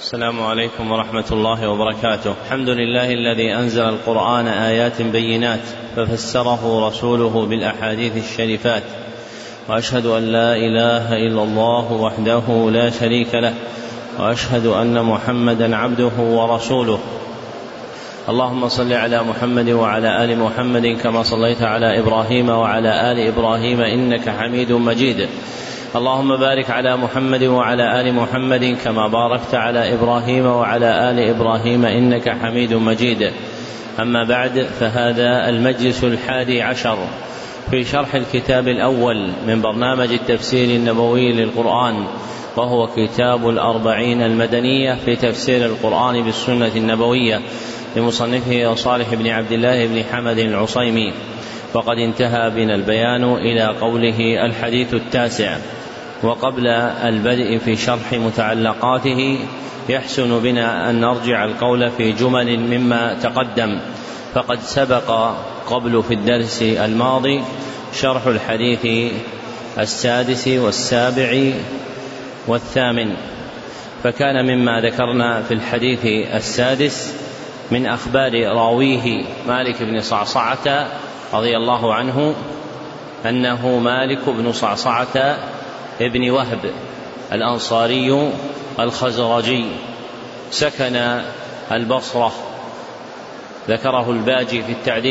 السلام عليكم ورحمة الله وبركاته. الحمد لله الذي أنزل القرآن آيات بينات ففسره رسوله بالأحاديث الشريفات، وأشهد أن لا إله إلا الله وحده لا شريك له، وأشهد أن محمدا عبده ورسوله. اللهم صل على محمد وعلى آل محمد كما صليت على إبراهيم وعلى آل إبراهيم إنك حميد مجيد. اللهم بارك على محمد وعلى آل محمد كما باركت على إبراهيم وعلى آل إبراهيم إنك حميد مجيد. أما بعد، فهذا المجلس 11 في شرح الكتاب الأول من برنامج التفسير النبوي للقرآن، وهو كتاب 40 المدنية في تفسير القرآن بالسنة النبوية لمصنفه صالح بن عبد الله بن حمد العصيمي. وقد انتهى بنا البيان إلى قوله الحديث 9. وقبل البدء في شرح متعلقاته يحسن بنا أن نرجع القول في جمل مما تقدم، فقد سبق قبل في الدرس الماضي شرح الحديث 6 و7 و8، فكان مما ذكرنا في الحديث 6 من أخبار راويه مالك بن صعصعة رضي الله عنه أنه مالك بن صعصعة ابن وهب الأنصاري الخزرجي، سكن البصرة، ذكره الباجي في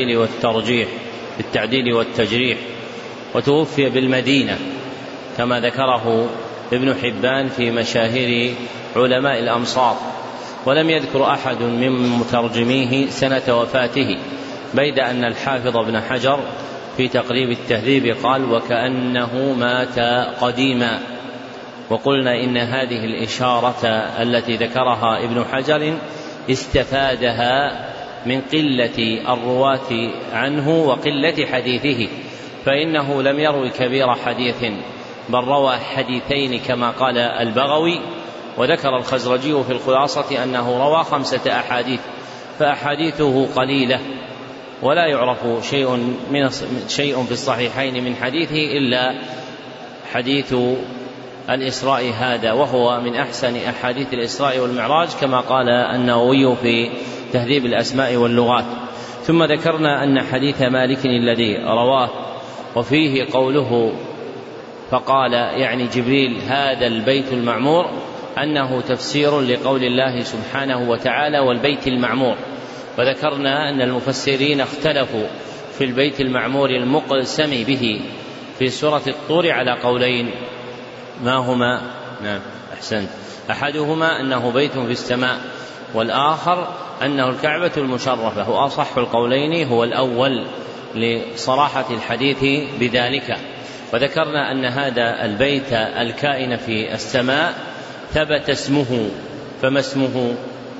التعديل والتجريح، وتوفي بالمدينة كما ذكره ابن حبان في مشاهير علماء الأمصار. ولم يذكر أحد من مترجميه سنة وفاته، بيد أن الحافظ ابن حجر في تقريب التهذيب قال وكأنه مات قديما. وقلنا إن هذه الإشارة التي ذكرها ابن حجر استفادها من قلة الرواة عنه وقلة حديثه، فإنه لم يروي كبير حديث، بل روى حديثين كما قال البغوي. وذكر الخزرجي في الخلاصة أنه روى 5 أحاديث، فأحاديثه قليلة، ولا يعرف شيء في الصحيحين من حديثه إلا حديث الإسراء هذا، وهو من أحسن أحاديث الإسراء والمعراج كما قال النووي في تهذيب الأسماء واللغات. ثم ذكرنا أن حديث مالك الذي رواه وفيه قوله فقال يعني جبريل هذا البيت المعمور، أنه تفسير لقول الله سبحانه وتعالى والبيت المعمور. وذكرنا أن المفسرين اختلفوا في البيت المعمور المقسم به في سورة الطور على قولين، ما هما؟ نعم أحسنت. أحدهما أنه بيت في السماء، والآخر أنه الكعبة المشرفة، وأصح القولين هو الأول لصراحة الحديث بذلك. وذكرنا أن هذا البيت الكائن في السماء ثبت اسمه، فما اسمه؟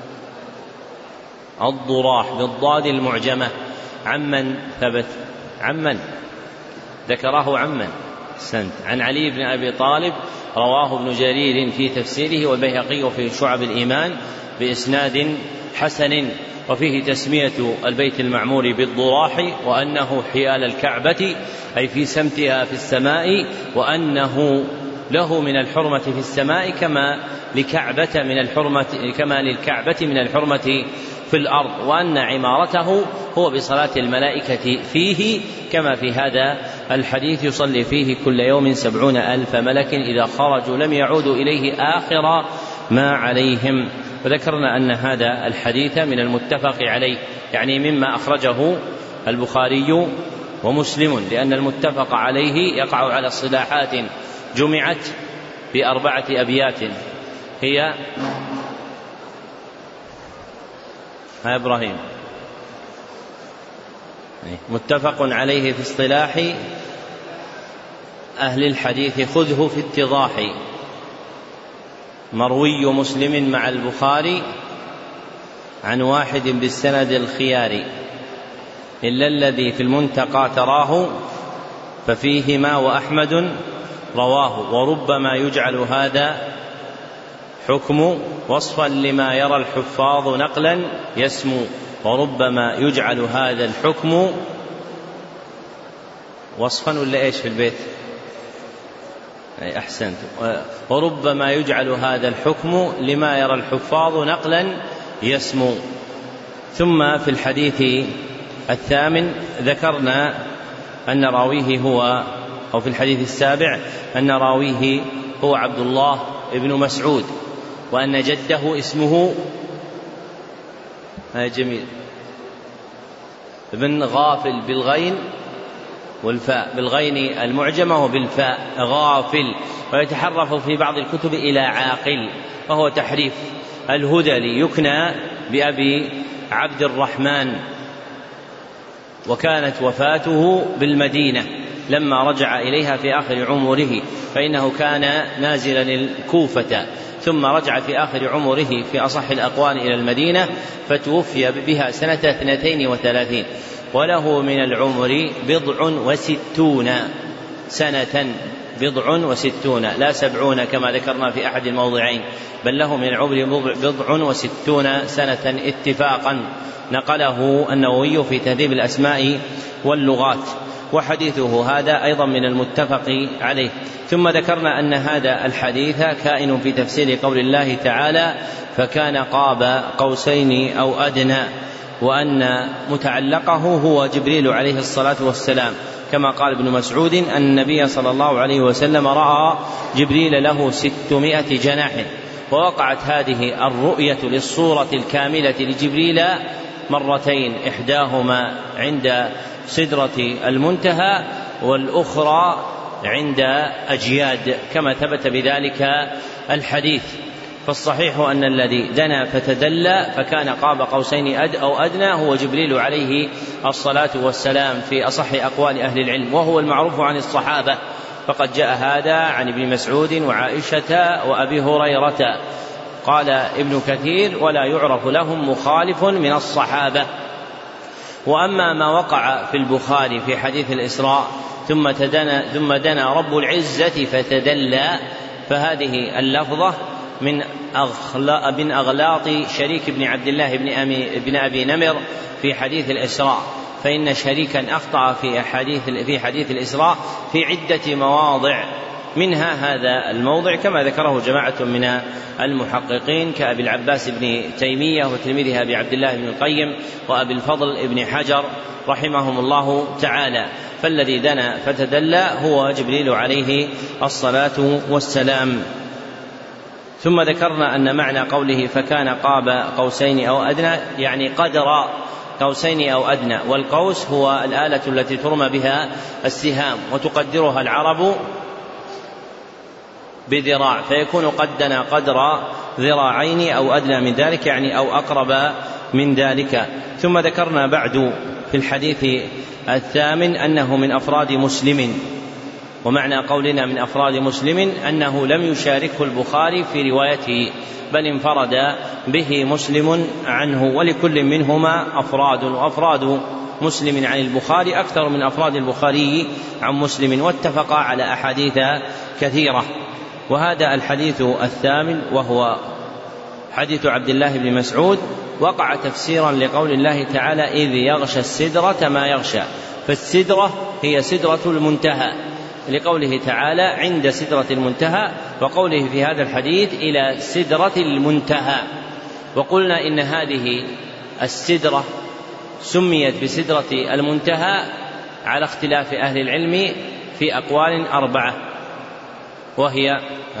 الضراح بالضاد المعجمة. عمن ثبت؟ عمن ذكره عمن سنت عن علي بن أبي طالب، رواه ابن جرير في تفسيره والبيهقي في شعب الإيمان بإسناد حسن، وفيه تسمية البيت المعمور بالضراح، وأنه حيال الكعبة أي في سمتها في السماء، وأنه له من الحرمة في السماء كما للكعبة من الحرمة في الأرض، وأن عمارته هو بصلاة الملائكة فيه، كما في هذا الحديث يصلي فيه كل يوم 70,000 ملك إذا خرجوا لم يعودوا إليه آخر ما عليهم. وذكرنا أن هذا الحديث من المتفق عليه، يعني مما أخرجه البخاري ومسلم، لأن المتفق عليه يقع على اصطلاحات جمعت ب4 أبيات هي إبراهيم متفق عليه في اصطلاح أهل الحديث خذه في اتضاح، مروي مسلم مع البخاري عن واحد بالسند الخيار، إلا الذي في المنتقى تراه ففيهما وأحمد رواه، وربما يجعل هذا حكم وصفا لما يرى الحفاظ نقلا يسمو، وربما يجعل هذا الحكم وصفا ولا إيش في البيت؟ أحسنت. وربما يجعل هذا الحكم لما يرى الحفاظ نقلا يسمو. ثم في الحديث الثامن ذكرنا أن راويه هو، أو في الحديث السابع أن راويه هو عبد الله بن مسعود، وأن جده اسمه جميل ابن غافل بالغين والفاء، بالغين المعجمة وبالفاء غافل، ويتحرف في بعض الكتب إلى عاقل، وهو تحريف. الهذلي يكنى بأبي عبد الرحمن، وكانت وفاته بالمدينة لما رجع إليها في آخر عمره، فإنه كان نازلا الكوفة ثم رجع في آخر عمره في أصح الأقوال إلى المدينة، فتوفي بها سنة 32، وله من العمر 60 سنة، 60 لا 70 كما ذكرنا في أحد الموضعين، بل له من العمر 60 سنة اتفاقا، نقله النووي في تهذيب الأسماء واللغات. وحديثه هذا أيضا من المتفق عليه. ثم ذكرنا أن هذا الحديث كائن في تفسير قول الله تعالى فكان قاب قوسين أو أدنى، وأن متعلقه هو جبريل عليه الصلاة والسلام، كما قال ابن مسعود أن النبي صلى الله عليه وسلم رأى جبريل له 600 جناح. ووقعت هذه الرؤية للصورة الكاملة لجبريل مرتين، إحداهما عند سدرة المنتهى والأخرى عند أجياد، كما ثبت بذلك الحديث. فالصحيح أن الذي دنا فتدلى فكان قاب قوسين أو أدنى هو جبريل عليه الصلاة والسلام في أصح أقوال أهل العلم، وهو المعروف عن الصحابة، فقد جاء هذا عن ابن مسعود وعائشة وأبي هريرة. قال ابن كثير ولا يعرف لهم مخالف من الصحابة. وأما ما وقع في البخاري في حديث الإسراء ثم دنا رب العزة فتدلى، فهذه اللفظة من أغلاط شريك بن عبد الله بن أبي نمر في حديث الإسراء، فإن شريكا أخطأ في حديث الإسراء في عدة مواضع، منها هذا الموضع كما ذكره جماعة من المحققين كأبي العباس بن تيمية وتلميذه أبي عبد الله بن القيم وأبي الفضل بن حجر رحمهم الله تعالى. فالذي دنا فتدلى هو جبريل عليه الصلاة والسلام. ثم ذكرنا أن معنى قوله فكان قاب قوسين أو أدنى يعني قدر قوسين أو أدنى، والقوس هو الآلة التي ترمى بها السهام، وتقدرها العرب بذراع، فيكون قد دنا قدر ذراعين أو أدنى من ذلك، يعني أو أقرب من ذلك. ثم ذكرنا بعد في الحديث الثامن أنه من أفراد مسلم، ومعنى قولنا من أفراد مسلم أنه لم يشاركه البخاري في روايته، بل انفرد به مسلم عنه، ولكل منهما أفراد، وأفراد مسلم عن البخاري أكثر من أفراد البخاري عن مسلم، واتفقا على أحاديث كثيرة. وهذا الحديث الثامن وهو حديث عبد الله بن مسعود وقع تفسيرا لقول الله تعالى إذ يغشى السدرة ما يغشى، فالسدرة هي سدرة المنتهى، لقوله تعالى عند سدرة المنتهى، وقوله في هذا الحديث إلى سدرة المنتهى. وقلنا إن هذه السدرة سميت بسدرة المنتهى على اختلاف أهل العلم في أقوال 4، وهي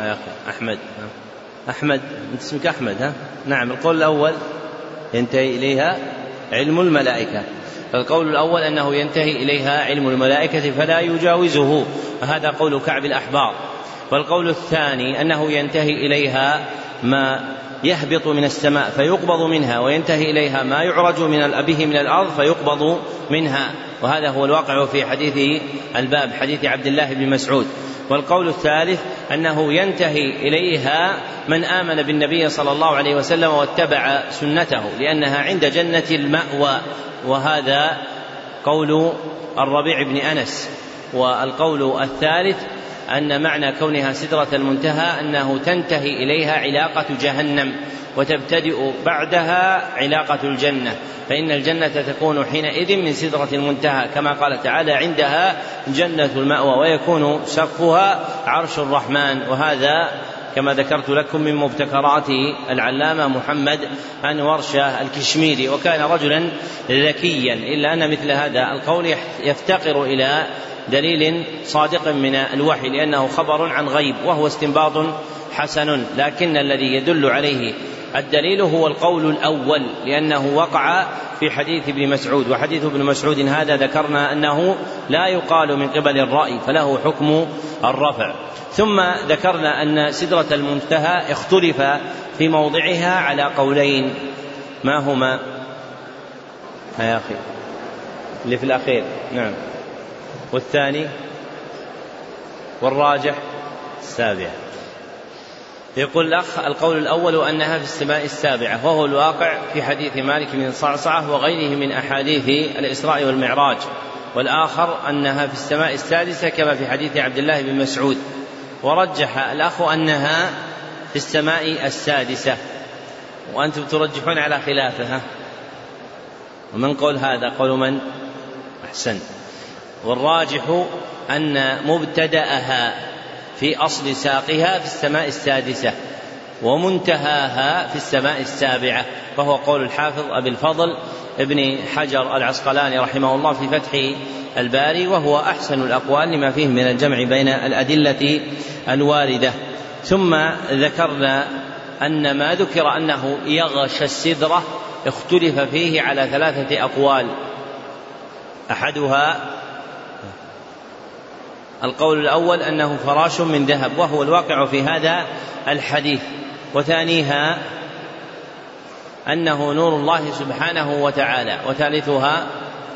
أحمد أنت اسمك أحمد ها؟ نعم. القول الأول ينتهي إليها علم الملائكة، فالقول الأول أنه ينتهي إليها علم الملائكة فلا يجاوزه، وهذا قول كعب الأحبار. والقول الثاني أنه ينتهي إليها ما يهبط من السماء فيقبض منها، وينتهي إليها ما يعرج به من الأرض فيقبض منها، وهذا هو الواقع في حديث الباب حديث عبد الله بن مسعود. والقول الثالث أنه ينتهي إليها من آمن بالنبي صلى الله عليه وسلم واتبع سنته، لأنها عند جنة المأوى، وهذا قول الربيع بن أنس. والقول الثالث أن معنى كونها سدرة المنتهى أنه تنتهي إليها علاقة جهنم وتبتدئ بعدها علاقة الجنة، فإن الجنة تكون حينئذ من سدرة المنتهى كما قال تعالى عندها جنة المأوى ويكون سقفها عرش الرحمن. وهذا كما ذكرت لكم من مبتكرات العلامة محمد أنور شاه الكشميري، وكان رجلا ذكيا، إلا أن مثل هذا القول يفتقر إلى دليل صادق من الوحي لأنه خبر عن غيب وهو استنباط حسن، لكن الذي يدل عليه الدليل هو القول الأول لأنه وقع في حديث ابن مسعود، وحديث ابن مسعود هذا ذكرنا أنه لا يقال من قبل الرأي فله حكم الرفع. ثم ذكرنا أن سدرة المنتهى اختلف في موضعها على قولين، ما هما يا أخي اللي في الأخير؟ نعم، والثاني والراجح السابعة. يقول الأخ القول الأول أنها في السماء السابعة، وهو الواقع في حديث مالك بن صعصعة وغيره من أحاديث الإسراء والمعراج، والآخر أنها في السماء السادسة كما في حديث عبد الله بن مسعود. ورجح الأخ أنها في السماء السادسة، وأنتم ترجحون على خلافها. ومن قول هذا قول من؟ أحسن. والراجح أن مبتدأها في أصل ساقها في السماء السادسة ومنتهاها في السماء السابعة، فهو قول الحافظ أبي الفضل ابن حجر العسقلاني رحمه الله في فتح الباري، وهو أحسن الأقوال لما فيه من الجمع بين الأدلة الواردة. ثم ذكرنا أن ما ذكر أنه يغشى السدرة اختلف فيه على 3 أقوال، أحدها القول الأول أنه فراش من ذهب وهو الواقع في هذا الحديث، وثانيها أنه نور الله سبحانه وتعالى، وثالثها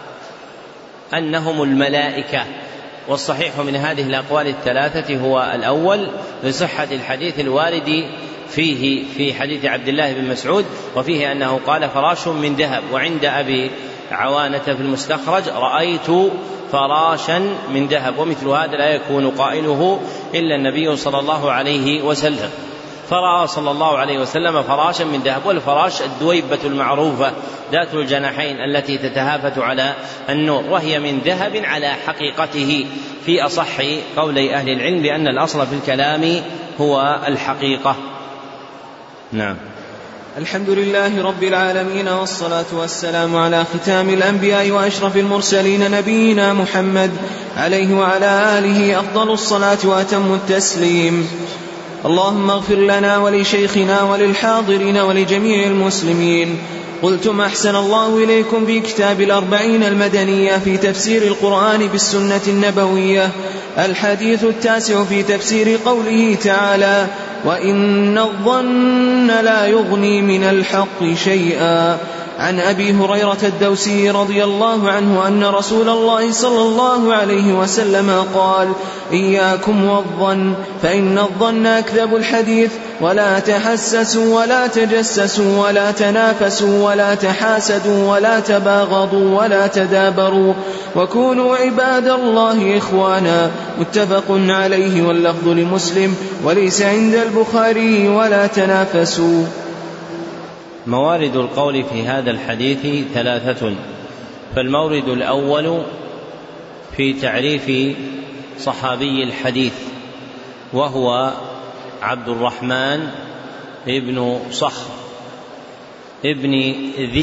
أنهم الملائكة. والصحيح من هذه الأقوال الثلاثة هو الأول لصحة الحديث الوارد فيه في حديث عبد الله بن مسعود، وفيه أنه قال فراش من ذهب. وعند أبي عوانة في المستخرج رأيت فراشا من ذهب، ومثل هذا لا يكون قائله إلا النبي صلى الله عليه وسلم. فرأى صلى الله عليه وسلم فراشا من ذهب، والفراش الدويبة المعروفة ذات الجناحين التي تتهافت على النور، وهي من ذهب على حقيقته في أصح قولي أهل العلم، لأن الأصل في الكلام هو الحقيقة. نعم. الحمد لله رب العالمين، والصلاة والسلام على ختام الأنبياء وأشرف المرسلين نبينا محمد عليه وعلى آله أفضل الصلاة وأتم التسليم. اللهم اغفر لنا ولشيخنا وللحاضرين ولجميع المسلمين. قلتم أحسن الله إليكم في كتاب 40 المدنية في تفسير القرآن بالسنة النبوية، الحديث 9 في تفسير قوله تعالى وإن الظن لا يغني من الحق شيئا، عن أبي هريرة الدوسي رضي الله عنه أن رسول الله صلى الله عليه وسلم قال إياكم والظن فإن الظن أكذب الحديث، ولا تحسسوا ولا تجسسوا ولا تنافسوا ولا تحاسدوا ولا تباغضوا ولا تدابروا، وكونوا عباد الله إخوانا. متفق عليه، واللفظ لمسلم وليس عند البخاري ولا تنافسوا. موارد القول في هذا الحديث 3، فالمورد الأول في تعريف صحابي الحديث، وهو عبد الرحمن ابن صخر ابن ذي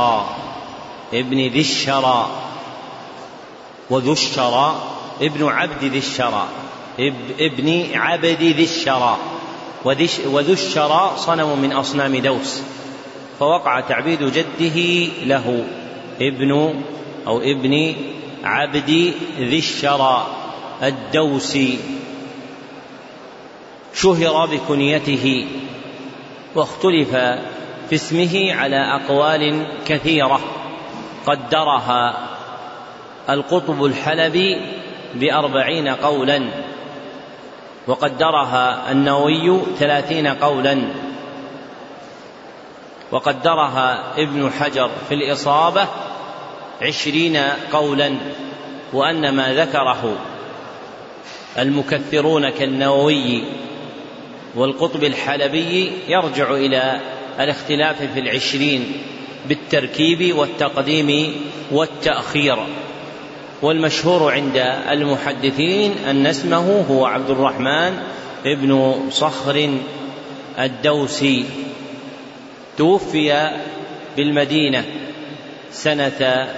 الشراء وذو الشراء ابن عبد ذي الشراء ابن عبد ذي الشراء، وذو الشراء صنم من أصنام دوس، فوقع تعبيد جده له ابن عبد ذي الشراء الدوسي، شهر بكنيته، واختلف في اسمه على أقوال كثيرة قدرها القطب الحلبي ب40 قولا، وقدرها النووي 30 قولا، وقدرها ابن حجر في الإصابة 20 قولا، وأن ما ذكره المكثرون كالنووي والقطب الحلبي يرجع إلى الاختلاف في 20 بالتركيب والتقديم والتأخير، والمشهور عند المحدثين أن اسمه هو عبد الرحمن ابن صخر الدوسي، توفي بالمدينة سنة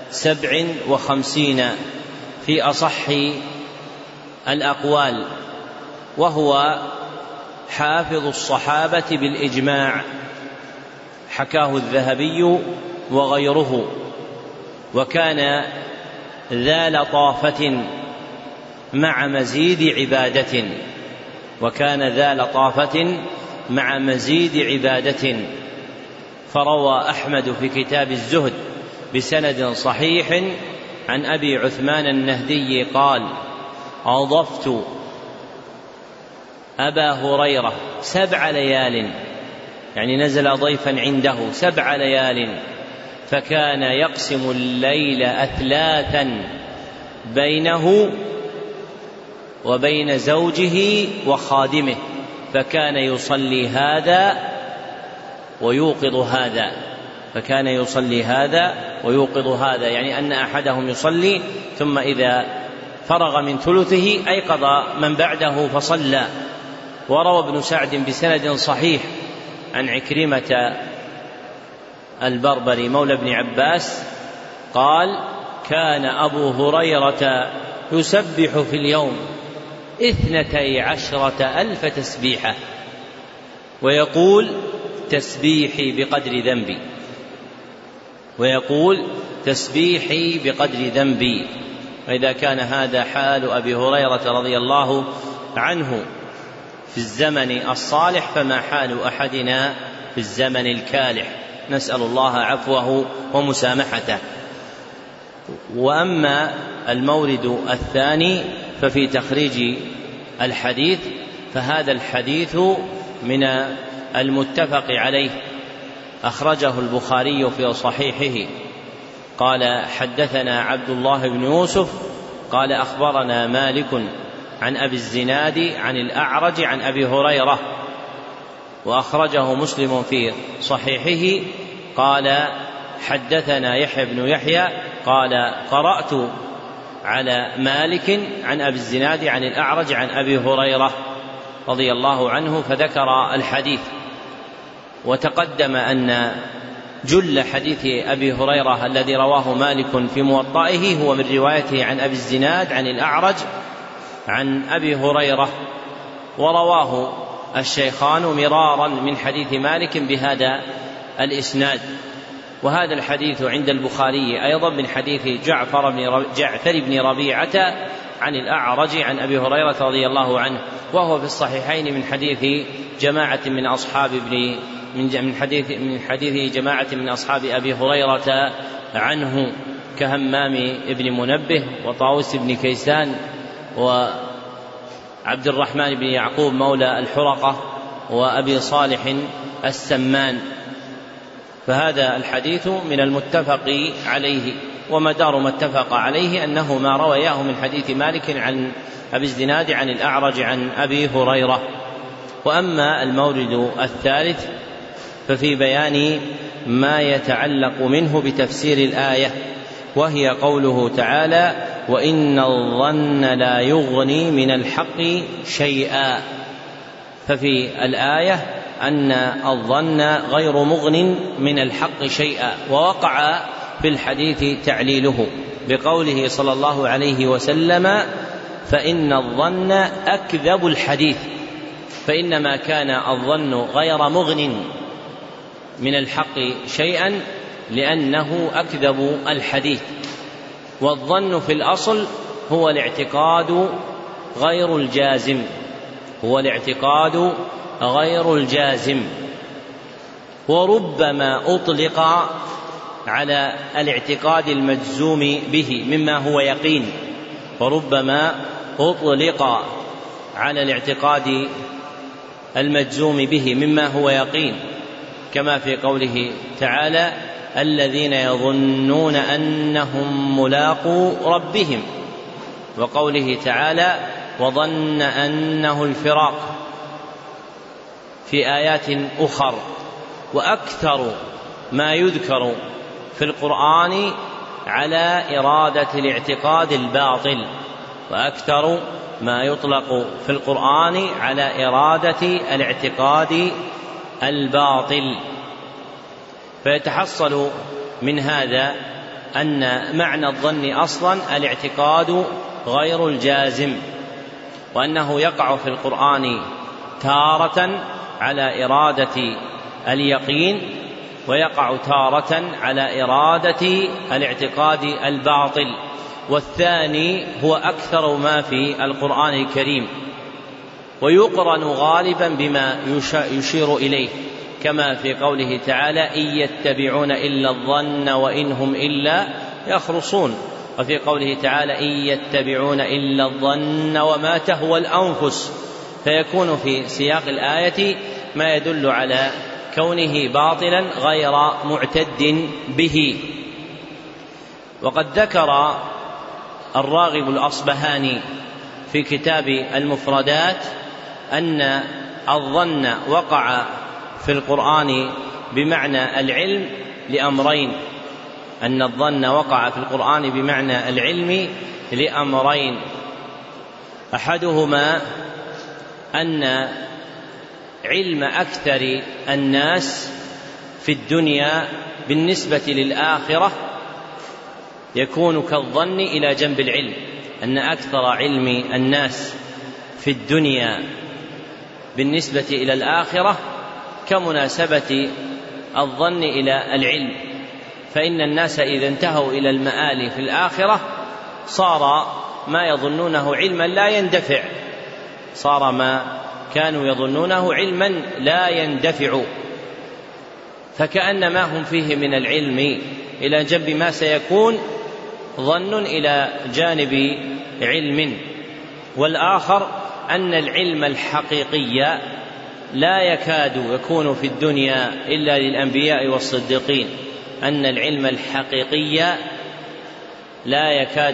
57 في أصح الأقوال، وهو حافظ الصحابة بالإجماع، حكاه الذهبي وغيره، وكان ذا لطافة مع مزيد عبادة فروى أحمد في كتاب الزهد بسند صحيح عن أبي عثمان النهدي قال: أضفت أبا هريرة 7 ليال، يعني نزل ضيفا عنده 7 ليال، فكان يقسم الليل أثلاثا بينه وبين زوجه وخادمه، فكان يصلي هذا ويوقظ هذا، يعني أن أحدهم يصلي ثم إذا فرغ من ثلثه أيقظ من بعده فصلى. وروى ابن سعد بسند صحيح عن عكرمة البربري مولى ابن عباس قال: كان أبو هريرة يسبح في اليوم 12,000 تسبيحة، ويقول: تسبيحي بقدر ذنبي. وإذا كان هذا حال أبي هريرة رضي الله عنه في الزمن الصالح، فما حال أحدنا في الزمن الكالح، نسأل الله عفوه ومسامحته. وأما المورد الثاني ففي تخريج الحديث، فهذا الحديث من المتفق عليه، أخرجه البخاري في صحيحه. قال: حدثنا عبد الله بن يوسف قال: أخبرنا مالك عن أبي الزناد عن الأعرج عن أبي هريرة، وأخرجه مسلم في صحيحه. قال: حدثنا يحيى بن يحيى قال: قرأت على مالك عن أبي الزناد عن الأعرج عن أبي هريرة رضي الله عنه، فذكر الحديث. وتقدم أن جل حديث أبي هريرة الذي رواه مالك في موطئه هو من روايته عن أبي الزناد عن الأعرج عن أبي هريرة، ورواه الشيخان مرارا من حديث مالك بهذا الإسناد. وهذا الحديث عند البخاري أيضا من حديث جعفر بن ربيعة عن الأعرج عن أبي هريرة رضي الله عنه، وهو في الصحيحين من حديث جماعة من أصحاب أبي هريرة عنه، كهمام ابن منبه وطاووس بن كيسان وعبد الرحمن بن يعقوب مولى الحرقة وأبي صالح السمان. فهذا الحديث من المتفق عليه، ومدار ما اتفق عليه أنه ما روياه من حديث مالك عن أبي الزناد عن الأعرج عن أبي هريرة. وأما المورد الثالث ففي بيان ما يتعلق منه بتفسير الآية، وهي قوله تعالى: وإن الظن لا يغني من الحق شيئا. ففي الآية أن الظن غير مغن من الحق شيئا، ووقع في الحديث تعليله بقوله صلى الله عليه وسلم: فإن الظن أكذب الحديث. فإنما كان الظن غير مغن من الحق شيئا لأنه أكذب الحديث. والظن في الأصل هو الاعتقاد غير الجازم، وربما أطلق على الاعتقاد المجزوم به مما هو يقين، كما في قوله تعالى: الذين يظنون أنهم ملاقو ربهم، وقوله تعالى: وظن أنه الفراق في آيات أخر. وأكثر ما يذكر في القرآن على إرادة الاعتقاد الباطل، وأكثر ما يطلق في القرآن على إرادة الاعتقاد الباطل. فيتحصل من هذا أن معنى الظن أصلا الاعتقاد غير الجازم، وأنه يقع في القرآن تارة على إرادة اليقين، ويقع تارة على إرادة الاعتقاد الباطل، والثاني هو أكثر ما في القرآن الكريم، ويقرن غالبا بما يشير إليه، كما في قوله تعالى: إن يتبعون إلا الظن وإن هم إلا يخرصون، وفي قوله تعالى: إن يتبعون إلا الظن وما تهوى الأنفس، فيكون في سياق الآية ما يدل على كونه باطلا غير معتد به. وقد ذكر الراغب الأصبهاني في كتاب المفردات أن الظن وقع في القرآن بمعنى العلم لأمرين، أن الظن وقع في القرآن بمعنى العلم لأمرين: أحدهما أن علم أكثر الناس في الدنيا بالنسبة للآخرة يكون كالظن إلى جنب العلم، أن أكثر علم الناس في الدنيا بالنسبة إلى الآخرة كمناسبة الظن إلى العلم، فإن الناس إذا انتهوا إلى المآل في الآخرة صار ما يظنونه علما لا يندفع، صار ما كانوا يظنونه علما لا يندفع، فكأن ما هم فيه من العلم إلى جنب ما سيكون ظن إلى جانب علم. والآخر أن العلم الحقيقي لا يكاد يكون في الدنيا إلا للأنبياء والصديقين، أن العلم الحقيقي لا يكاد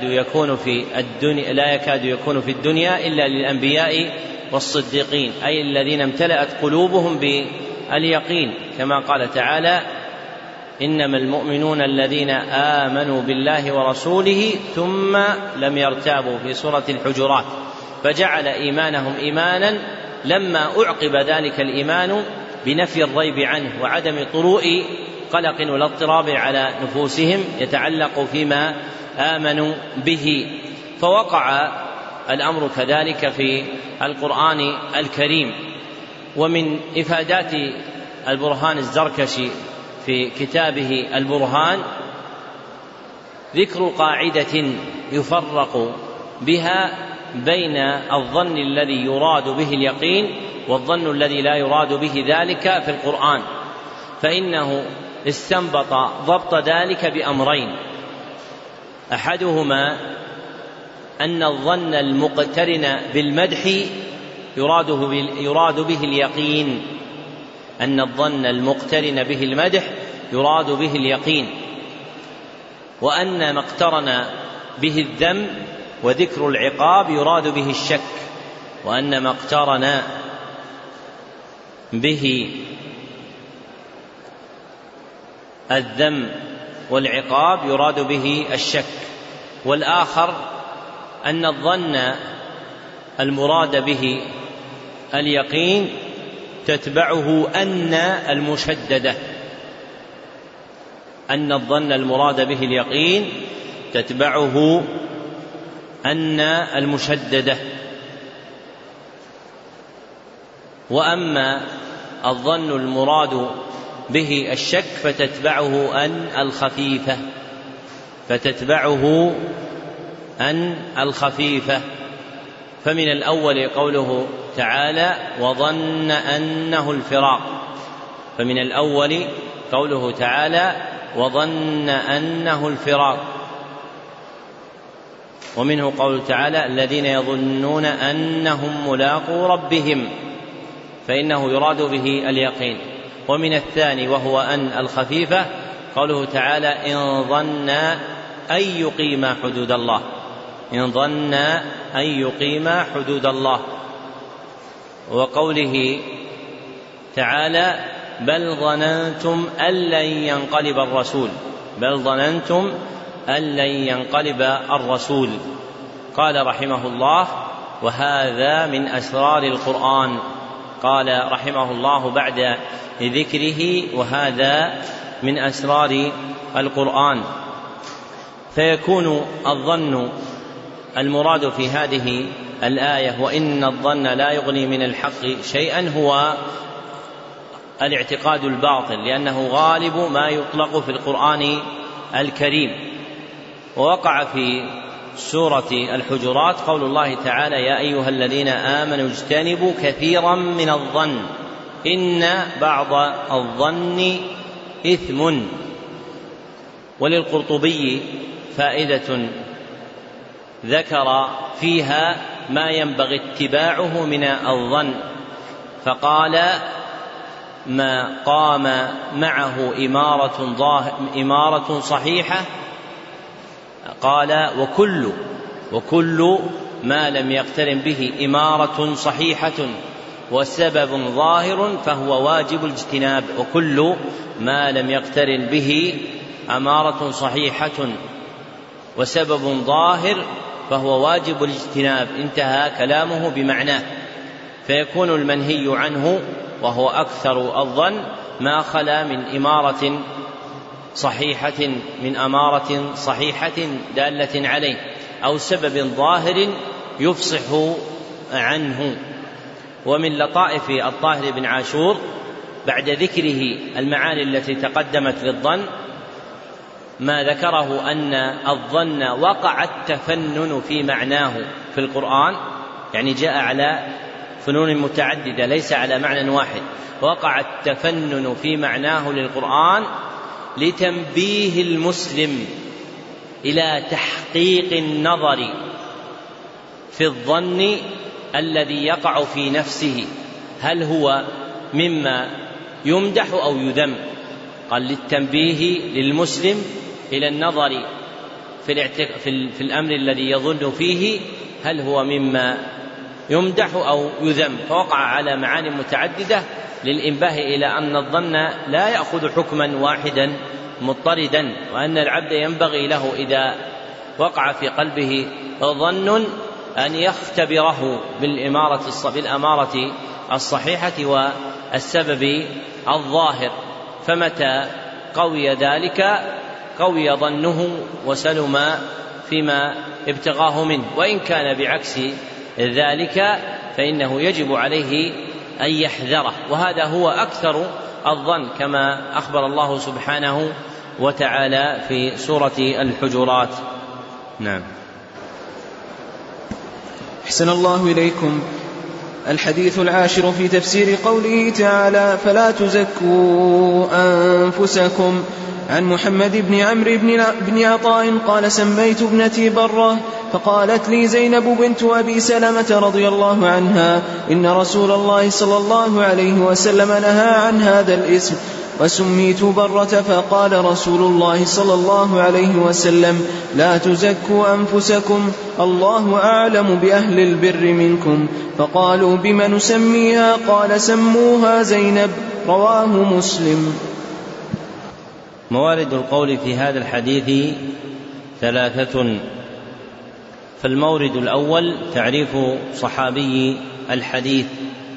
يكون في الدنيا إلا للأنبياء والصديقين، أي الذين امتلأت قلوبهم باليقين، كما قال تعالى: إنما المؤمنون الذين آمنوا بالله ورسوله ثم لم يرتابوا، في سورة الحجرات، فجعل إيمانهم إيمانا لما أعقب ذلك الإيمان بنفي الريب عنه وعدم طروء قلق ولا اضطراب على نفوسهم يتعلق فيما آمنوا به. فوقع الأمر كذلك في القرآن الكريم. ومن إفادات البرهان الزركشي في كتابه البرهان ذكر قاعدة يفرق بها بين الظن الذي يراد به اليقين والظن الذي لا يراد به ذلك في القرآن، فإنه استنبط ضبط ذلك بأمرين: أحدهما أن الظن المقترن بالمدح يراد به اليقين، أن الظن المقترن به المدح يراد به اليقين، وأن ما اقترن به الذم وذكر العقاب يراد به الشك، وأن ما اقترن به الذم والعقاب يراد به الشك. والآخر أن الظن المراد به اليقين تتبعه أن المشددة، أن الظن المراد به اليقين تتبعه أن المشددة. وأما الظن المراد به الشك فتتبعه أن الخفيفة. فمن الأول قوله تعالى: وظن أنه الفراق، فمن الأول قوله تعالى: وظن أنه الفراق. ومنه قوله تعالى: الذين يظنون أنهم ملاقو ربهم، فإنه يراد به اليقين. ومن الثاني وهو أن الخفيفة قوله تعالى: إن ظن أن يقيم حدود الله، إن ظن أن يقيم حدود الله. وقوله تعالى بل ظننتم أن لن ينقلب الرسول، بل ظننتم أن لن ينقلب الرسول. قال رحمه الله وهذا من أسرار القرآن. قال رحمه الله بعد ذكره وهذا من أسرار القرآن. فيكون الظن المراد في هذه الآية وإن الظن لا يغني من الحق شيئا هو الاعتقاد الباطل، لأنه غالب ما يطلق في القرآن الكريم. ووقع في سورة الحجرات قول الله تعالى يا أيها الذين آمنوا اجتنبوا كثيرا من الظن إن بعض الظن إثم. وللقرطبي فائدة ذكر فيها ما ينبغي اتباعه من الظن، فقال ما قام معه إمارة صحيحة، قال وكل ما لم يقترن به إمارة صحيحة وسبب ظاهر فهو واجب الاجتناب. وكل ما لم يقترن به أمارة صحيحة وسبب ظاهر فهو واجب الاجتناب. انتهى كلامه بمعناه. فيكون المنهي عنه وهو أكثر الظن ما خلا من إمارة صحيحة، من أمارة صحيحة دالة عليه أو سبب ظاهر يفصح عنه. ومن لطائف الطاهر بن عاشور بعد ذكره المعاني التي تقدمت للظن ما ذكره أن الظن وقع التفنن في معناه في القرآن، يعني جاء على فنون متعددة ليس على معنى واحد. وقع التفنن في معناه للقرآن لتنبيه المسلم إلى تحقيق النظر في الظن الذي يقع في نفسه، هل هو مما يمدح أو يذم. قال للتنبيه للمسلم إلى النظر في الأمر الذي يظن فيه هل هو مما يمدح أو يذم. فوقع على معاني متعددة للإنباه إلى أن الظن لا يأخذ حكما واحدا مضطردا، وأن العبد ينبغي له إذا وقع في قلبه ظن أن يختبره بالأمارة الصحيحة والسبب الظاهر، فمتى قوي ذلك قوي ظنه وسلم فيما ابتغاه منه. وإن كان بعكس ذلك فإنه يجب عليه أن يحذره. وهذا هو أكثر الظن كما أخبر الله سبحانه وتعالى في سورة الحجرات. نعم. أحسن الله إليكم. الحديث العاشر في تفسير قوله تعالى فلا تزكوا أنفسكم. عن محمد بن عمرو بن عطاء قال سميت ابنتي برة فقالت لي زينب بنت أبي سلمة رضي الله عنها إن رسول الله صلى الله عليه وسلم نهى عن هذا الاسم وسميت برة. فقال رسول الله صلى الله عليه وسلم لا تزكوا أنفسكم الله أعلم بأهل البر منكم. فقالوا بم نسميها؟ قال سموها زينب. رواه مسلم. موارد القول في هذا الحديث ثلاثة. فالمورد الأول تعريف صحابي الحديث،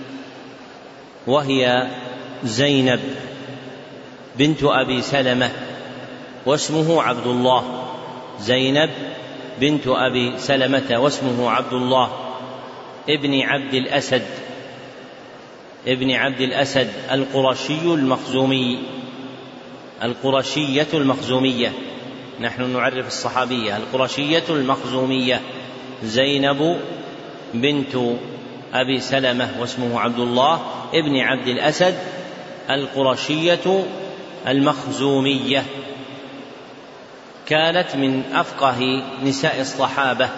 وهي زينب بنت أبي سلمة واسمه عبد الله. زينب بنت أبي سلمة واسمه عبد الله ابن عبد الأسد القرشية المخزومية. نحن نعرف الصحابية القرشية المخزومية. زينب بنت أبي سلمة واسمه عبد الله ابن عبد الأسد القرشية المخزومية. كانت من أفقه نساء الصحابة،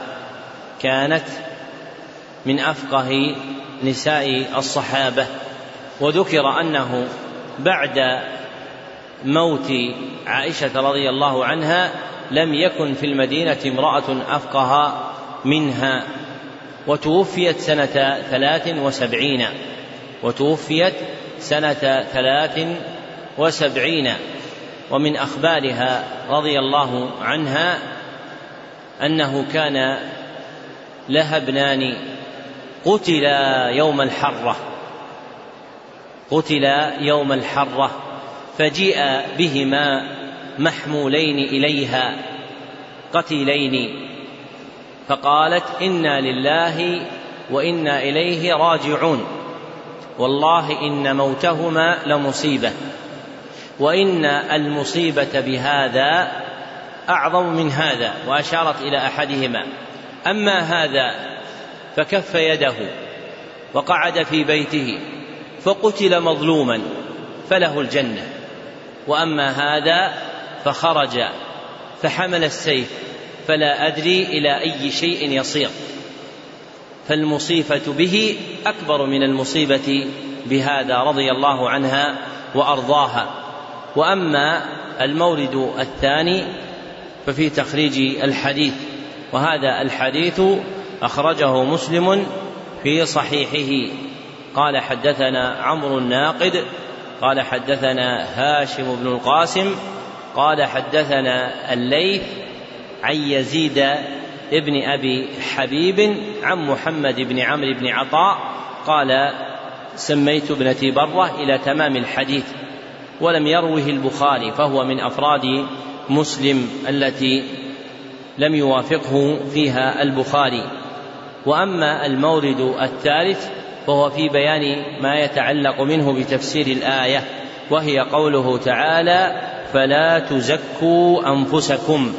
وذكر أنه بعد موت عائشة رضي الله عنها لم يكن في المدينة امرأة أفقه منها. وتوفيت سنة 73. ومن أخبارها رضي الله عنها أنه كان لها ابنان قتلا يوم الحرة فجيء بهما محمولين إليها قتيلين، فقالت: إنا لله وإنا إليه راجعون، والله إن موتهما لمصيبة، وإن المصيبة بهذا أعظم من هذا، وأشارت إلى أحدهما. أما هذا فكف يده وقعد في بيته فقتل مظلوما فله الجنة، وأما هذا فخرج فحمل السيف فلا أدري إلى أي شيء يصير، فالمصيبة به أكبر من المصيبة بهذا، رضي الله عنها وأرضاها. وأما المورد الثاني ففي تخريج الحديث، وهذا الحديث أخرجه مسلم في صحيحه. قال: حدثنا عمرو الناقد قال: حدثنا هاشم بن القاسم قال: حدثنا الليث عن يزيد ابن أبي حبيب عن محمد بن عمرو بن عطاء قال: سميت ابنتي برة إلى تمام الحديث، ولم يروه البخاري، فهو من أفراد مسلم التي لم يوافقه فيها البخاري. وأما المورد الثالث فهو في بيان ما يتعلق منه بتفسير الآية، وهي قوله تعالى: فلا تزكوا أنفسكم،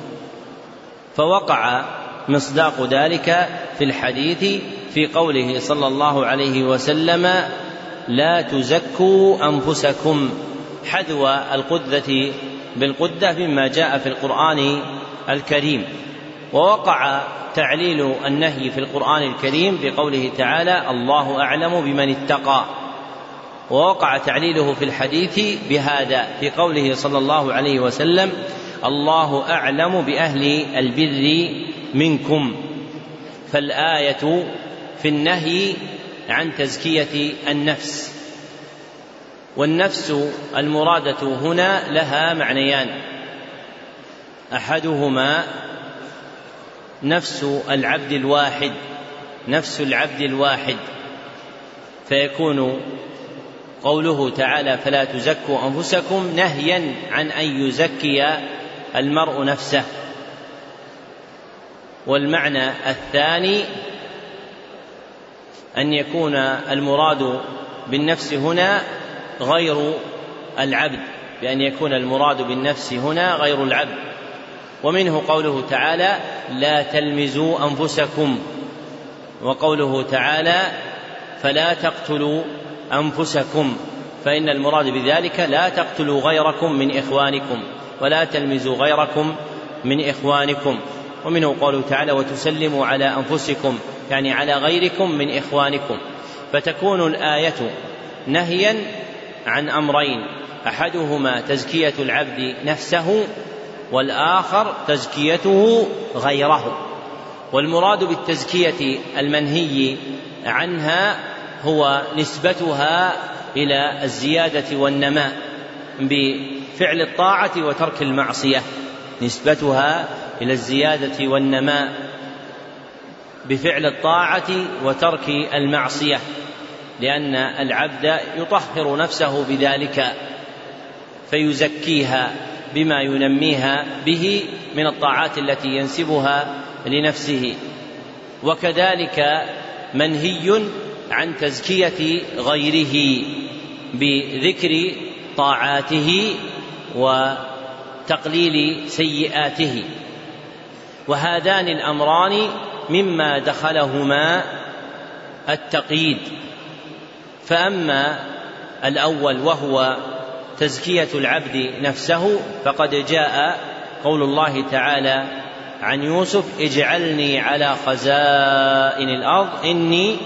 فوقع مصداق ذلك في الحديث في قوله صلى الله عليه وسلم: لا تزكوا أنفسكم، حذو القدة بالقدة مما جاء في القرآن الكريم. ووقع تعليل النهي في القرآن الكريم بقوله تعالى: الله أعلم بمن اتقى، ووقع تعليله في الحديث بهذا في قوله صلى الله عليه وسلم: الله أعلم بأهل البر منكم. فالآية في النهي عن تزكية النفس، والنفس المرادة هنا لها معنيان: أحدهما نفس العبد الواحد، فيكون قوله تعالى: فلا تزكوا أنفسكم نهيا عن أن يزكي المرء نفسه. والمعنى الثاني أن يكون المراد بالنفس هنا غير العبد، بأن يكون المراد بالنفس هنا غير العبد. ومنه قوله تعالى: لا تلمزوا أنفسكم، وقوله تعالى: فلا تقتلوا أنفسكم، فإن المراد بذلك لا تقتلوا غيركم من إخوانكم، ولا تلمزوا غيركم من إخوانكم. ومنه قوله تعالى: وتسلموا على أنفسكم، يعني على غيركم من إخوانكم. فتكون الآية نهيا عن أمرين: أحدهما تزكية العبد نفسه، والآخر تزكيته غيره. والمراد بالتزكية المنهي عنها هو نسبتها إلى الزيادة والنماء بفعل الطاعة وترك المعصية، نسبتها إلى الزيادة والنماء بفعل الطاعة وترك المعصية، لأن العبد يطهر نفسه بذلك فيزكيها بما ينميها به من الطاعات التي ينسبها لنفسه. وكذلك منهي عن تزكية غيره بذكر طاعاته وتقليل سيئاته. وهذان الأمران مما دخلهما التقييد. فأما الأول وهو تزكية العبد نفسه فقد جاء قول الله تعالى عن يوسف: اجعلني على خزائن الأرض إني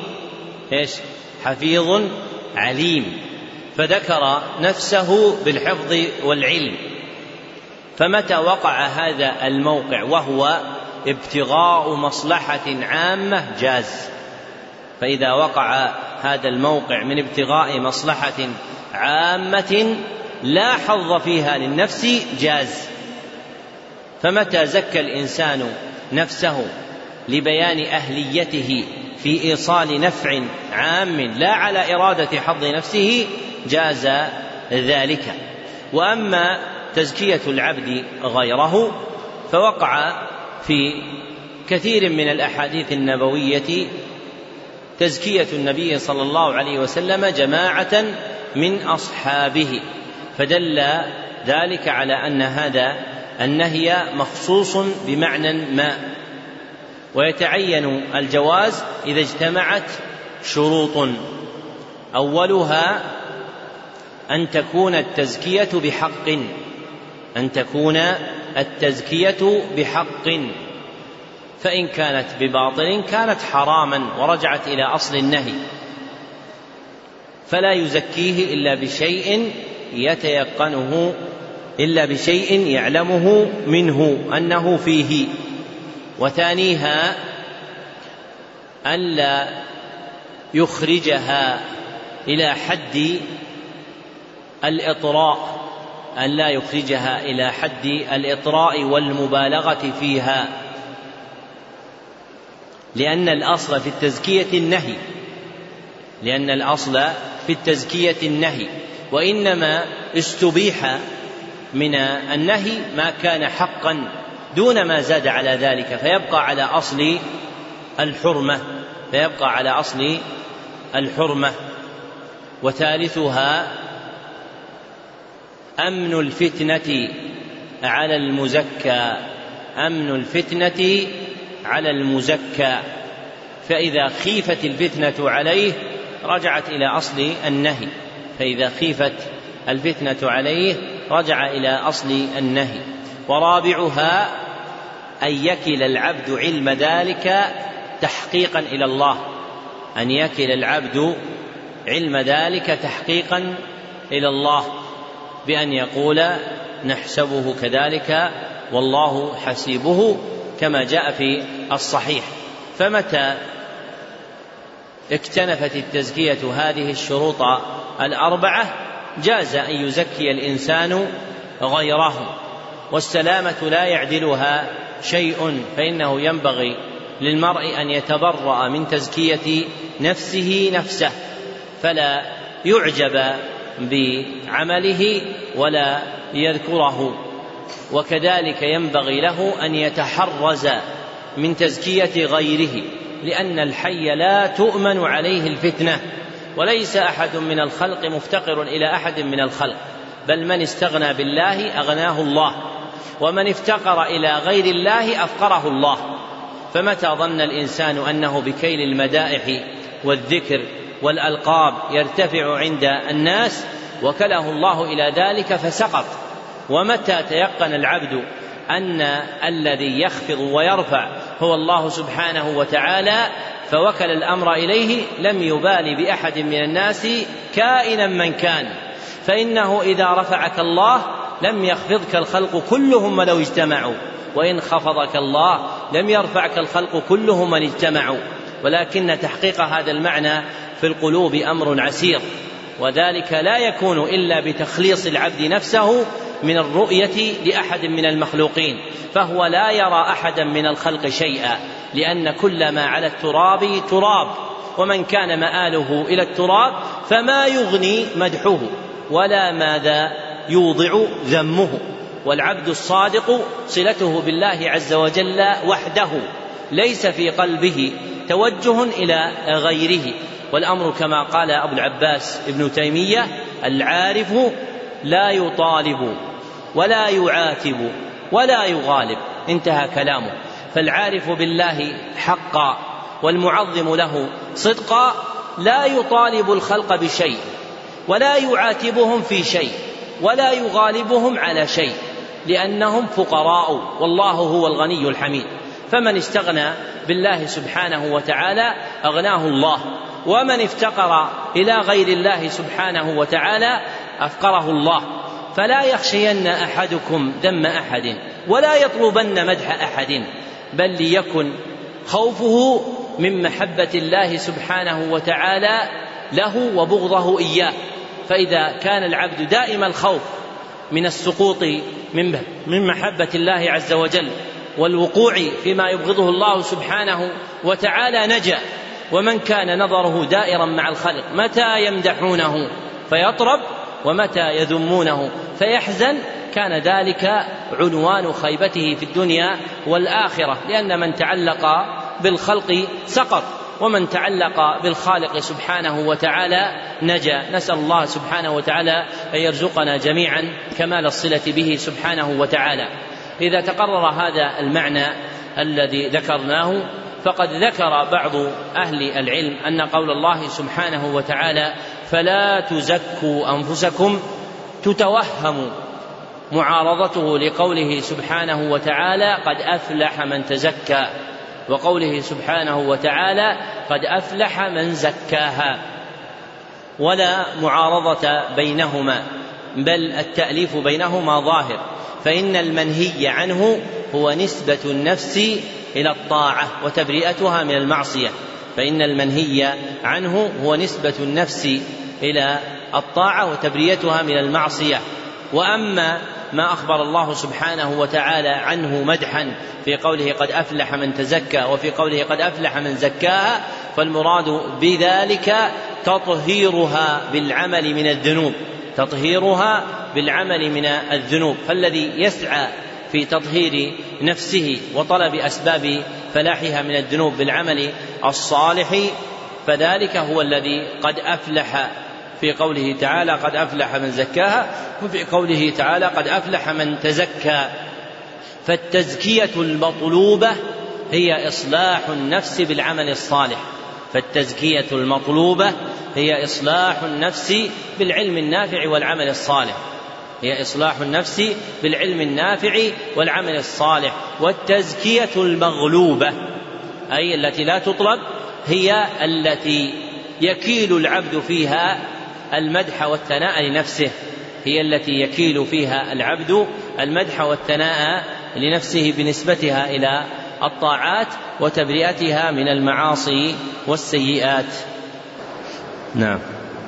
حفيظ عليم، فذكر نفسه بالحفظ والعلم. فمتى وقع هذا الموقع وهو ابتغاء مصلحة عامة جاز. فإذا وقع هذا الموقع من ابتغاء مصلحة عامة لا حظ فيها للنفس جاز. فمتى زكى الإنسان نفسه لبيان أهليته في إيصال نفع عام لا على إرادة حظ نفسه جاز ذلك. وأما تزكية العبد غيره فوقع في كثير من الأحاديث النبوية تزكية النبي صلى الله عليه وسلم جماعة من أصحابه، فدل ذلك على أن هذا النهي مخصوص بمعنى ما، ويتعين الجواز إذا اجتمعت شروط، أولها أن تكون التزكية بحق، فإن كانت بباطل كانت حراما ورجعت إلى أصل النهي، فلا يزكيه إلا بشيء يتيقنه، إلا بشيء يعلمه منه أنه فيه. وثانيها ألا يخرجها إلى حد الإطراء والمبالغة فيها، لأن الأصل في التزكية النهي، وإنما استبيح من النهي ما كان حقا دون ما زاد على ذلك، فيبقى على أصل الحرمة. وثالثها أمن الفتنة على المزكى، فإذا خيفت الفتنة عليه رجعت إلى أصل النهي. ورابعها أن يكل العبد علم ذلك تحقيقا إلى الله، بأن يقول نحسبه كذلك والله حسيبه، كما جاء في الصحيح. فمتى اكتنفت التزكية هذه الشروط الأربعة جاز أن يزكي الإنسان غيره، والسلامة لا يعدلها شيء، فإنه ينبغي للمرء أن يتبرأ من تزكية نفسه، فلا يعجب بعمله ولا يذكره. وكذلك ينبغي له أن يتحرز من تزكية غيره، لأن الحي لا تؤمن عليه الفتنة، وليس أحد من الخلق مفتقر إلى أحد من الخلق، بل من استغنى بالله أغناه الله، ومن افتقر إلى غير الله أفقره الله. فمتى ظن الإنسان أنه بكيل المدائح والذكر والألقاب يرتفع عند الناس وكله الله إلى ذلك فسقط. ومتى تيقن العبد أن الذي يخفض ويرفع هو الله سبحانه وتعالى فوكل الأمر إليه لم يبال بأحد من الناس كائنا من كان، فإنه إذا رفعك الله لم يخفضك الخلق كلهم ولو اجتمعوا، وإن خفضك الله لم يرفعك الخلق كلهم من اجتمعوا، ولكن تحقيق هذا المعنى في القلوب أمر عسير، وذلك لا يكون إلا بتخليص العبد نفسه من الرؤية لأحد من المخلوقين، فهو لا يرى أحدا من الخلق شيئا، لأن كل ما على التراب تراب، ومن كان مآله إلى التراب فما يغني مدحه ولا ماذا يوضع ذمه. والعبد الصادق صلته بالله عز وجل وحده، ليس في قلبه توجه إلى غيره. والأمر كما قال أبو العباس ابن تيمية: العارف لا يطالب ولا يعاتب ولا يغالب، انتهى كلامه. فالعارف بالله حقا والمعظم له صدقا لا يطالب الخلق بشيء ولا يعاتبهم في شيء ولا يغالبهم على شيء، لأنهم فقراء والله هو الغني الحميد. فمن استغنى بالله سبحانه وتعالى أغناه الله، ومن افتقر إلى غير الله سبحانه وتعالى أفقره الله. فلا يخشين أحدكم ذم أحد ولا يطلبن مدح أحد، بل ليكن خوفه من محبة الله سبحانه وتعالى له وبغضه إياه. فإذا كان العبد دائم الخوف من السقوط من محبة الله عز وجل والوقوع فيما يبغضه الله سبحانه وتعالى نجا. ومن كان نظره دائرا مع الخلق متى يمدحونه فيطرب ومتى يذمونه فيحزن، كان ذلك عنوان خيبته في الدنيا والآخرة، لأن من تعلق بالخلق سقط ومن تعلق بالخالق سبحانه وتعالى نجا. نسأل الله سبحانه وتعالى أن يرزقنا جميعا كمال الصلة به سبحانه وتعالى. إذا تقرر هذا المعنى الذي ذكرناه، فقد ذكر بعض أهل العلم أن قول الله سبحانه وتعالى فلا تزكوا أنفسكم تتوهم معارضته لقوله سبحانه وتعالى قد أفلح من تزكى، وقوله سبحانه وتعالى قد أفلح من زكاها، ولا معارضة بينهما، بل التأليف بينهما ظاهر. فإن المنهي عنه هو نسبة النفس إلى الطاعة وتبرئتها من المعصية، فإن المنهي عنه هو نسبة النفس إلى الطاعة وتبرئتها من المعصية. وأما ما أخبر الله سبحانه وتعالى عنه مدحا في قوله قد أفلح من تزكى وفي قوله قد أفلح من زكاها، فالمراد بذلك تطهيرها بالعمل من الذنوب، تطهيرها بالعمل من الذنوب. فالذي يسعى في تطهير نفسه وطلب أسباب فلاحها من الذنوب بالعمل الصالح فذلك هو الذي قد أفلح، في قوله تعالى قد أفلح من زكاها، وفي قوله تعالى قد أفلح من تزكى. فالتزكية المطلوبة هي إصلاح النفس بالعمل الصالح، فالتزكية المطلوبة هي إصلاح النفس بالعلم النافع والعمل الصالح، هي إصلاح النفس بالعلم النافع والعمل الصالح. والتزكية المغلوبة أي التي لا تطلب هي التي يكيل العبد فيها المدح والثناء لنفسه، هي التي يكيل فيها العبد المدح والثناء لنفسه بنسبتها إلى الطاعات وتبرئتها من المعاصي والسيئات. نعم.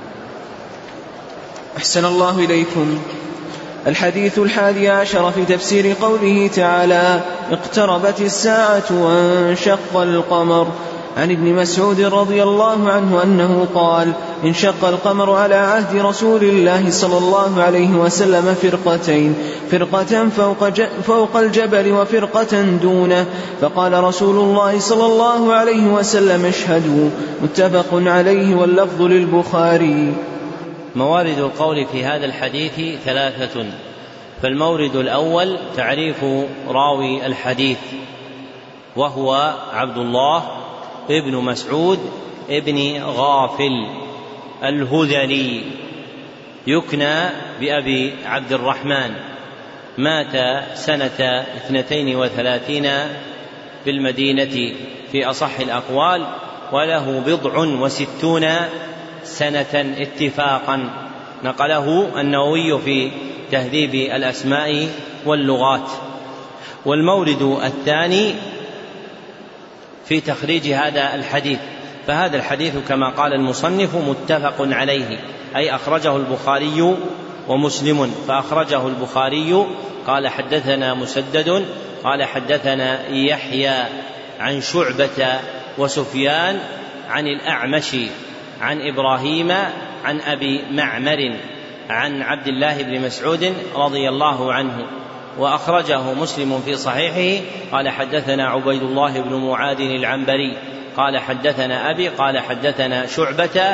أحسن الله إليكم. الحديث 11 في تفسير قوله تعالى اقتربت الساعة وانشق القمر. عن ابن مسعود رضي الله عنه أنه قال انشق القمر على عهد رسول الله صلى الله عليه وسلم فرقتين، فرقة فوق الجبل وفرقة دونه، فقال رسول الله صلى الله عليه وسلم اشهدوا. متفق عليه واللفظ للبخاري. موارد القول في هذا الحديث ثلاثة. فالمورد الأول تعريف راوي الحديث، وهو عبد الله ابن مسعود ابن غافل الهذلي، يكنى بأبي عبد الرحمن، مات سنة 32 بالمدينة في أصح الأقوال، وله 60 سنة اتفاقا، نقله النووي في تهذيب الأسماء واللغات. والمورد الثاني في تخريج هذا الحديث، فهذا الحديث كما قال المصنف متفق عليه، أي أخرجه البخاري ومسلم. فأخرجه البخاري قال حدثنا مسدد قال حدثنا يحيى عن شعبة وسفيان عن الأعمش عن إبراهيم عن أبي معمر عن عبد الله بن مسعود رضي الله عنه. وأخرجه مسلم في صحيحه قال حدثنا عبيد الله بن معاذ العنبري قال حدثنا أبي قال حدثنا شعبة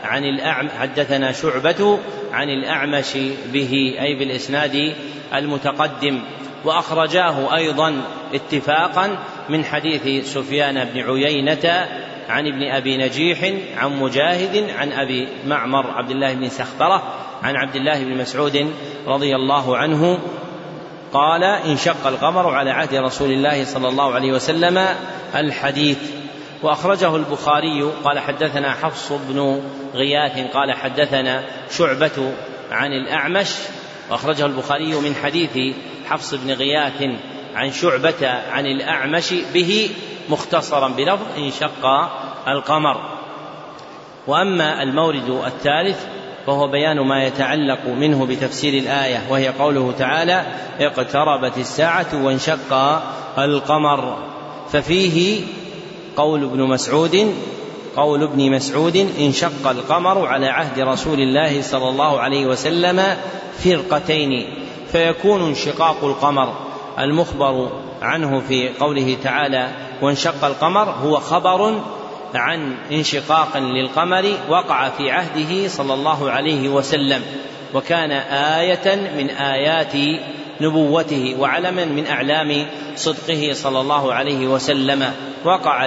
عن الأعمش به، أي بالإسناد المتقدم. وأخرجاه أيضا اتفاقا من حديث سفيان بن عيينة عن ابن أبي نجيح عن مجاهد عن أبي معمر عبد الله بن سخبرة عن عبد الله بن مسعود رضي الله عنه قال انشق القمر على عهد رسول الله صلى الله عليه وسلم الحديث. وأخرجه البخاري قال حدثنا حفص بن غياث قال حدثنا شعبة عن الأعمش، وأخرجه البخاري من حديث حفص بن غياث عن شعبة عن الأعمش به مختصرا بلفظ انشق القمر. وأما المورد الثالث فهو بيان ما يتعلق منه بتفسير الآية، وهي قوله تعالى اقتربت الساعة وانشق القمر، ففيه قول ابن مسعود انشق القمر على عهد رسول الله صلى الله عليه وسلم فرقتين، فيكون انشقاق القمر المخبر عنه في قوله تعالى وانشق القمر هو خبر عن انشقاق للقمر وقع في عهده صلى الله عليه وسلم، وكان آية من آيات نبوته وعلما من أعلام صدقه صلى الله عليه وسلم. وقع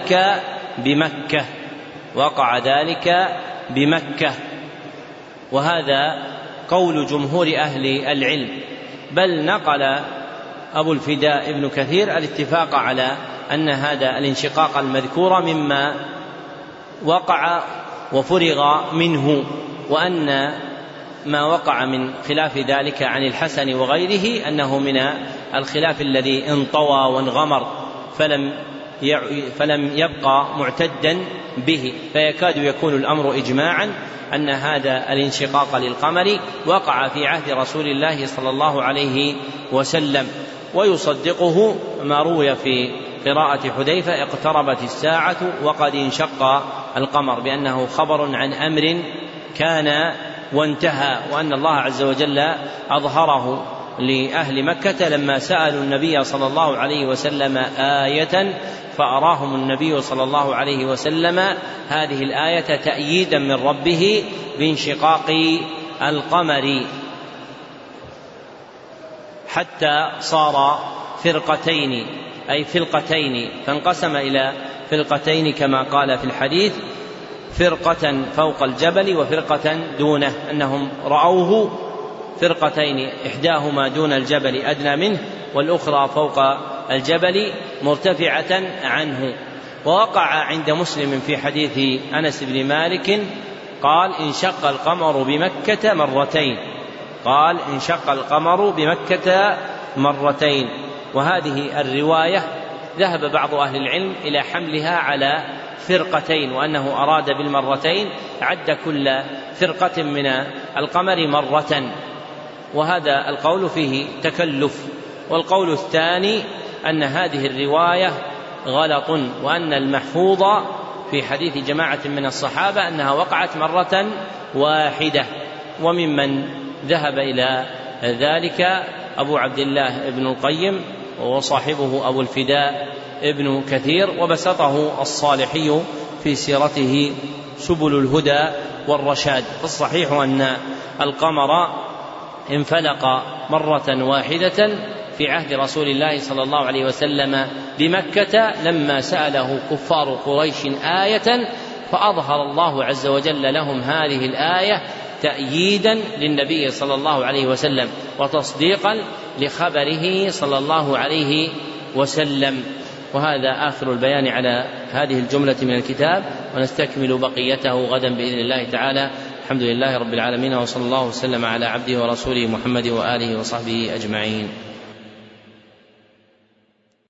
ذلك بمكة، وهذا قول جمهور أهل العلم، بل نقل أبو الفداء ابن كثير الاتفاق على أن هذا الانشقاق المذكور مما وقع وفرغ منه، وأن ما وقع من خلاف ذلك عن الحسن وغيره أنه من الخلاف الذي انطوى وانغمر فلم يبقى معتدا به، فيكاد يكون الأمر إجماعا أن هذا الانشقاق للقمر وقع في عهد رسول الله صلى الله عليه وسلم. ويصدقه ما روي في قراءة حذيفة اقتربت الساعة وقد انشق القمر، بأنه خبر عن أمر كان وانتهى، وأن الله عز وجل أظهره لأهل مكة لما سألوا النبي صلى الله عليه وسلم آية فأراهم النبي صلى الله عليه وسلم هذه الآية تأييدا من ربه بانشقاق القمر، حتى صار فرقتين فانقسم إلى فرقتين كما قال في الحديث، فرقة فوق الجبل وفرقة دونه، أنهم رأوه فرقتين إحداهما دون الجبل أدنى منه والأخرى فوق الجبل مرتفعة عنه. ووقع عند مسلم في حديث أنس بن مالك قال انشق القمر بمكة مرتين. وهذه الرواية ذهب بعض أهل العلم إلى حملها على فرقتين، وأنه أراد بالمرتين عد كل فرقة من القمر مرة، وهذا القول فيه تكلف. والقول الثاني أن هذه الرواية غلط، وأن المحفوظ في حديث جماعة من الصحابة أنها وقعت مرة واحدة. وممن ذهب إلى ذلك أبو عبد الله ابن القيم وصاحبه أبو الفداء ابن كثير، وبسطه الصالحي في سيرته سبل الهدى والرشاد. فالصحيح أن القمر انفلق مرة واحدة في عهد رسول الله صلى الله عليه وسلم بمكة لما سأله كفار قريش آية، فأظهر الله عز وجل لهم هذه الآية تأييدا للنبي صلى الله عليه وسلم وتصديقا لخبره صلى الله عليه وسلم. وهذا آخر البيان على هذه الجملة من الكتاب، ونستكمل بقيته غدا بإذن الله تعالى. الحمد لله رب العالمين، وصلى الله وسلم على عبده ورسوله محمد وآله وصحبه أجمعين.